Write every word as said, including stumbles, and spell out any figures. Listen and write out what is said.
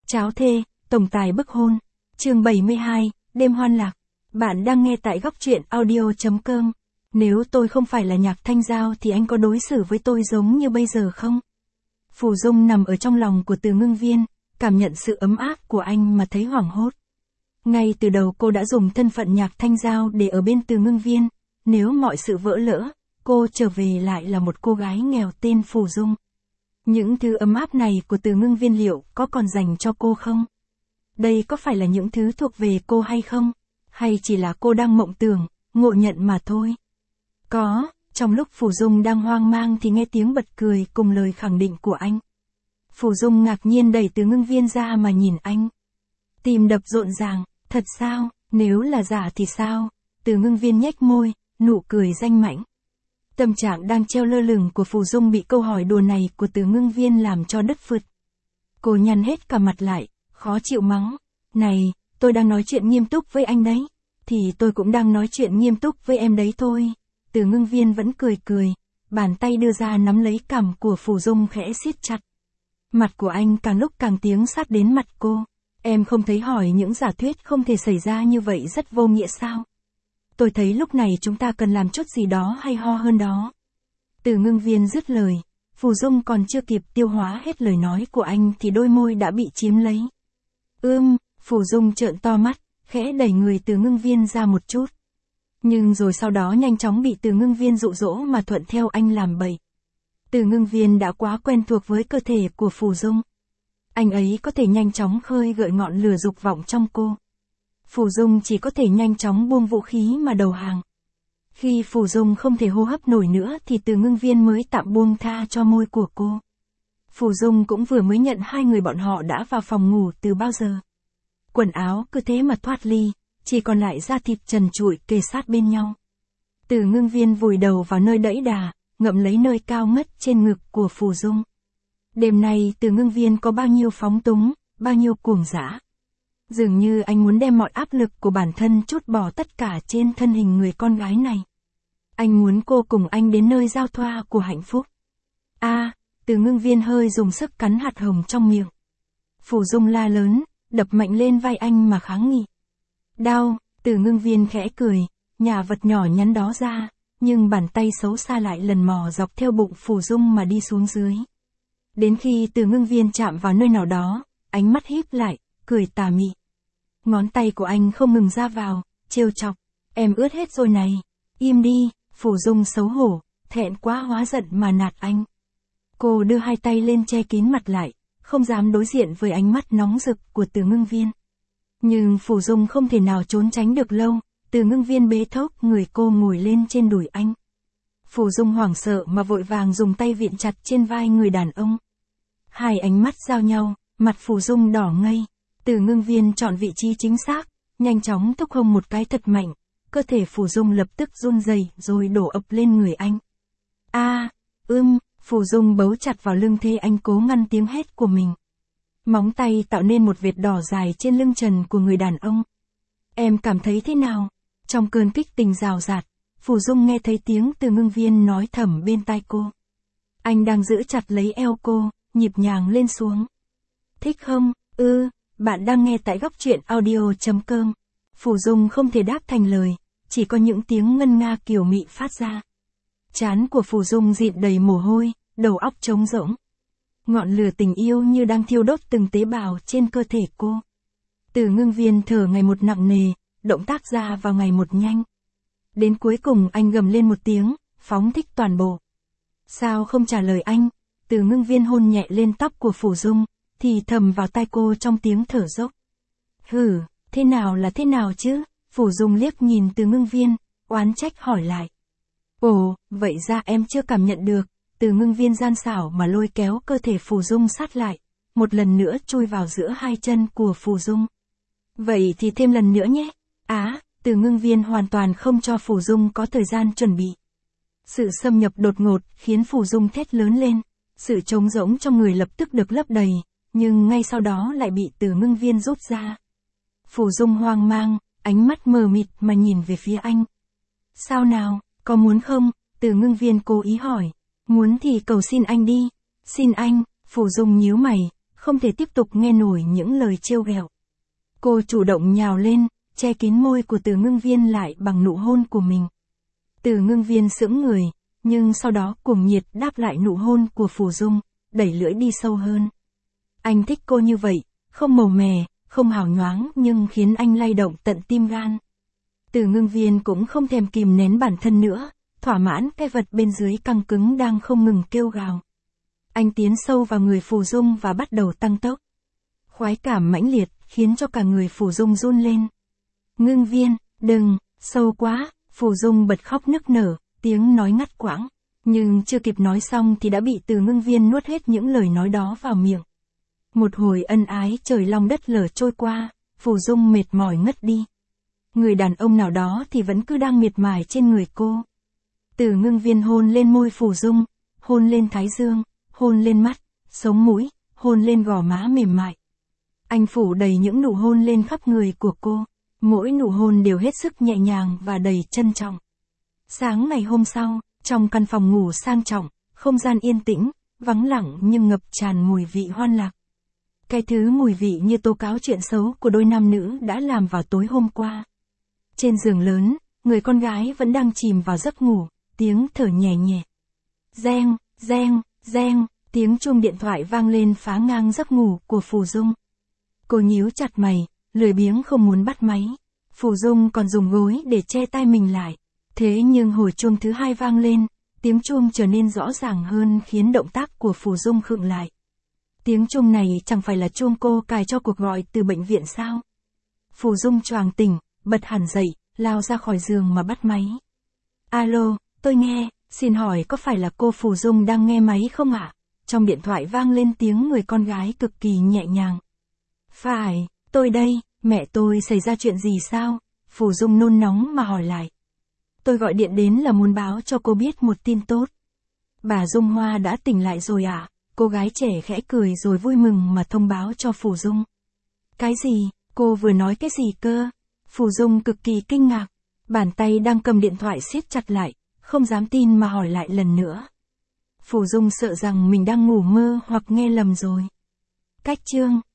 Cháo thê, tổng tài bức hôn. Chương bảy mươi hai, đêm hoan lạc. Bạn đang nghe tại góc truyện audio.com. Nếu tôi không phải là Nhạc Thanh Giao thì anh có đối xử với tôi giống như bây giờ không? Phù Dung nằm ở trong lòng của Từ Ngưng Viên, cảm nhận sự ấm áp của anh mà thấy hoảng hốt. Ngay từ đầu cô đã dùng thân phận Nhạc Thanh Giao để ở bên Từ Ngưng Viên, nếu mọi sự vỡ lỡ, cô trở về lại là một cô gái nghèo tên Phù Dung. Những thứ ấm áp này của Từ Ngưng Viên liệu có còn dành cho cô không? Đây có phải là những thứ thuộc về cô hay không? Hay chỉ là cô đang mộng tưởng, ngộ nhận mà thôi? Có, trong lúc Phù Dung đang hoang mang thì nghe tiếng bật cười cùng lời khẳng định của anh. Phù Dung ngạc nhiên đẩy Từ Ngưng Viên ra mà nhìn anh. Tim đập rộn ràng, thật sao, nếu là giả thì sao? Từ Ngưng Viên nhếch môi, nụ cười danh mãnh. Tâm trạng đang treo lơ lửng của Phù Dung bị câu hỏi đùa này của Từ Ngưng Viên làm cho đứt phượt. Cô nhăn hết cả mặt lại, khó chịu mắng. Này, tôi đang nói chuyện nghiêm túc với anh đấy. Thì tôi cũng đang nói chuyện nghiêm túc với em đấy thôi. Từ Ngưng Viên vẫn cười cười, bàn tay đưa ra nắm lấy cằm của Phù Dung khẽ siết chặt. Mặt của anh càng lúc càng tiến sát đến mặt cô. Em không thấy hỏi những giả thuyết không thể xảy ra như vậy rất vô nghĩa sao? Tôi thấy lúc này chúng ta cần làm chút gì đó hay ho hơn đó. Từ Ngưng Viên dứt lời, Phù Dung còn chưa kịp tiêu hóa hết lời nói của anh thì đôi môi đã bị chiếm lấy. Ưm, Phù Dung trợn to mắt, khẽ đẩy người Từ Ngưng Viên ra một chút. Nhưng rồi sau đó nhanh chóng bị Từ Ngưng Viên dụ dỗ mà thuận theo anh làm bậy. Từ Ngưng Viên đã quá quen thuộc với cơ thể của Phù Dung. Anh ấy có thể nhanh chóng khơi gợi ngọn lửa dục vọng trong cô. Phù Dung chỉ có thể nhanh chóng buông vũ khí mà đầu hàng. Khi Phù Dung không thể hô hấp nổi nữa thì Từ Ngưng Viên mới tạm buông tha cho môi của cô. Phù Dung cũng vừa mới nhận hai người bọn họ đã vào phòng ngủ từ bao giờ. Quần áo cứ thế mà thoát ly, chỉ còn lại da thịt trần trụi kề sát bên nhau. Từ Ngưng Viên vùi đầu vào nơi đẫy đà, ngậm lấy nơi cao ngất trên ngực của Phù Dung. Đêm nay Từ Ngưng Viên có bao nhiêu phóng túng, bao nhiêu cuồng dã. Dường như anh muốn đem mọi áp lực của bản thân trút bỏ tất cả trên thân hình người con gái này. Anh muốn cô cùng anh đến nơi giao thoa của hạnh phúc. A, à, Từ Ngưng Viên hơi dùng sức cắn hạt hồng trong miệng. Phù Dung la lớn, đập mạnh lên vai anh mà kháng nghị. Đau, Từ Ngưng Viên khẽ cười, nhả vật nhỏ nhắn đó ra, nhưng bàn tay xấu xa lại lần mò dọc theo bụng Phù Dung mà đi xuống dưới. Đến khi Từ Ngưng Viên chạm vào nơi nào đó, ánh mắt híp lại, cười tà mị. Ngón tay của anh không ngừng ra vào, trêu chọc. Em ướt hết rồi này. Im đi, Phù Dung xấu hổ, thẹn quá hóa giận mà nạt anh. Cô đưa hai tay lên che kín mặt lại, không dám đối diện với ánh mắt nóng rực của Từ Ngưng Viên. Nhưng Phù Dung không thể nào trốn tránh được lâu, Từ Ngưng Viên bế thốc người cô ngồi lên trên đùi anh. Phù Dung hoảng sợ mà vội vàng dùng tay viện chặt trên vai người đàn ông. Hai ánh mắt giao nhau, mặt Phù Dung đỏ ngây. Từ Ngưng Viên chọn vị trí chính xác, nhanh chóng thúc hông một cái thật mạnh, cơ thể Phù Dung lập tức run rẩy rồi đổ ập lên người anh. A, à, ưm, Phù Dung bấu chặt vào lưng thê anh cố ngăn tiếng hét của mình. Móng tay tạo nên một vệt đỏ dài trên lưng trần của người đàn ông. Em cảm thấy thế nào? Trong cơn kích tình rào rạt, Phù Dung nghe thấy tiếng Từ Ngưng Viên nói thầm bên tai cô. Anh đang giữ chặt lấy eo cô, nhịp nhàng lên xuống. Thích không? Ư. Bạn đang nghe tại góc truyện audio.com. Phù Dung không thể đáp thành lời, chỉ có những tiếng ngân nga kiều mị phát ra. Trán của Phù Dung dịn đầy mồ hôi, đầu óc trống rỗng. Ngọn lửa tình yêu như đang thiêu đốt từng tế bào trên cơ thể cô. Từ Ngưng Viên thở ngày một nặng nề, động tác ra vào ngày một nhanh. Đến cuối cùng anh gầm lên một tiếng, phóng thích toàn bộ. Sao không trả lời anh? Từ Ngưng Viên hôn nhẹ lên tóc của Phù Dung, thì thầm vào tai cô trong tiếng thở dốc. Hử, thế nào là thế nào chứ? Phù Dung liếc nhìn Từ Ngưng Viên, oán trách hỏi lại. Ồ, vậy ra em chưa cảm nhận được. Từ Ngưng Viên gian xảo mà lôi kéo cơ thể Phù Dung sát lại, một lần nữa chui vào giữa hai chân của Phù Dung. Vậy thì thêm lần nữa nhé. Á, à, Từ Ngưng Viên hoàn toàn không cho Phù Dung có thời gian chuẩn bị. Sự xâm nhập đột ngột khiến Phù Dung thét lớn lên, sự trống rỗng trong người lập tức được lấp đầy. Nhưng ngay sau đó lại bị Từ Ngưng Viên rút ra. Phù Dung hoang mang, ánh mắt mờ mịt mà nhìn về phía anh. Sao nào, có muốn không? Từ Ngưng Viên cố ý hỏi. Muốn thì cầu xin anh đi. Xin anh, Phù Dung nhíu mày, không thể tiếp tục nghe nổi những lời trêu ghẹo. Cô chủ động nhào lên, che kín môi của Từ Ngưng Viên lại bằng nụ hôn của mình. Từ Ngưng Viên sững người, nhưng sau đó cuồng nhiệt đáp lại nụ hôn của Phù Dung, đẩy lưỡi đi sâu hơn. Anh thích cô như vậy, không màu mè, không hào nhoáng nhưng khiến anh lay động tận tim gan. Từ Ngưng Viên cũng không thèm kìm nén bản thân nữa, thỏa mãn cái vật bên dưới căng cứng đang không ngừng kêu gào. Anh tiến sâu vào người Phù Dung và bắt đầu tăng tốc. Khoái cảm mãnh liệt, khiến cho cả người Phù Dung run lên. Ngưng Viên, đừng, sâu quá, Phù Dung bật khóc nức nở, tiếng nói ngắt quãng. Nhưng chưa kịp nói xong thì đã bị Từ Ngưng Viên nuốt hết những lời nói đó vào miệng. Một hồi ân ái trời long đất lở trôi qua, Phù Dung mệt mỏi ngất đi. Người đàn ông nào đó thì vẫn cứ đang miệt mài trên người cô. Từ Ngưng Viên hôn lên môi Phù Dung, hôn lên thái dương, hôn lên mắt, sống mũi, hôn lên gò má mềm mại. Anh phủ đầy những nụ hôn lên khắp người của cô, mỗi nụ hôn đều hết sức nhẹ nhàng và đầy trân trọng. Sáng ngày hôm sau, trong căn phòng ngủ sang trọng, không gian yên tĩnh, vắng lặng nhưng ngập tràn mùi vị hoan lạc. Cái thứ mùi vị như tố cáo chuyện xấu của đôi nam nữ đã làm vào tối hôm qua. Trên giường lớn, người con gái vẫn đang chìm vào giấc ngủ, tiếng thở nhẹ nhẹ. Reng, reng, reng, tiếng chuông điện thoại vang lên phá ngang giấc ngủ của Phù Dung. Cô nhíu chặt mày, lười biếng không muốn bắt máy. Phù Dung còn dùng gối để che tai mình lại. Thế nhưng hồi chuông thứ hai vang lên, tiếng chuông trở nên rõ ràng hơn khiến động tác của Phù Dung khựng lại. Tiếng chuông này chẳng phải là chuông cô cài cho cuộc gọi từ bệnh viện sao? Phù Dung choàng tỉnh, bật hẳn dậy, lao ra khỏi giường mà bắt máy. Alo, tôi nghe, xin hỏi có phải là cô Phù Dung đang nghe máy không ạ? Trong điện thoại vang lên tiếng người con gái cực kỳ nhẹ nhàng. Phải, tôi đây, mẹ tôi xảy ra chuyện gì sao? Phù Dung nôn nóng mà hỏi lại. Tôi gọi điện đến là muốn báo cho cô biết một tin tốt. Bà Dung Hoa đã tỉnh lại rồi ạ? À? Cô gái trẻ khẽ cười rồi vui mừng mà thông báo cho Phù Dung. Cái gì? Cô vừa nói cái gì cơ? Phù Dung cực kỳ kinh ngạc. Bàn tay đang cầm điện thoại siết chặt lại, không dám tin mà hỏi lại lần nữa. Phù Dung sợ rằng mình đang ngủ mơ hoặc nghe lầm rồi. Cách chương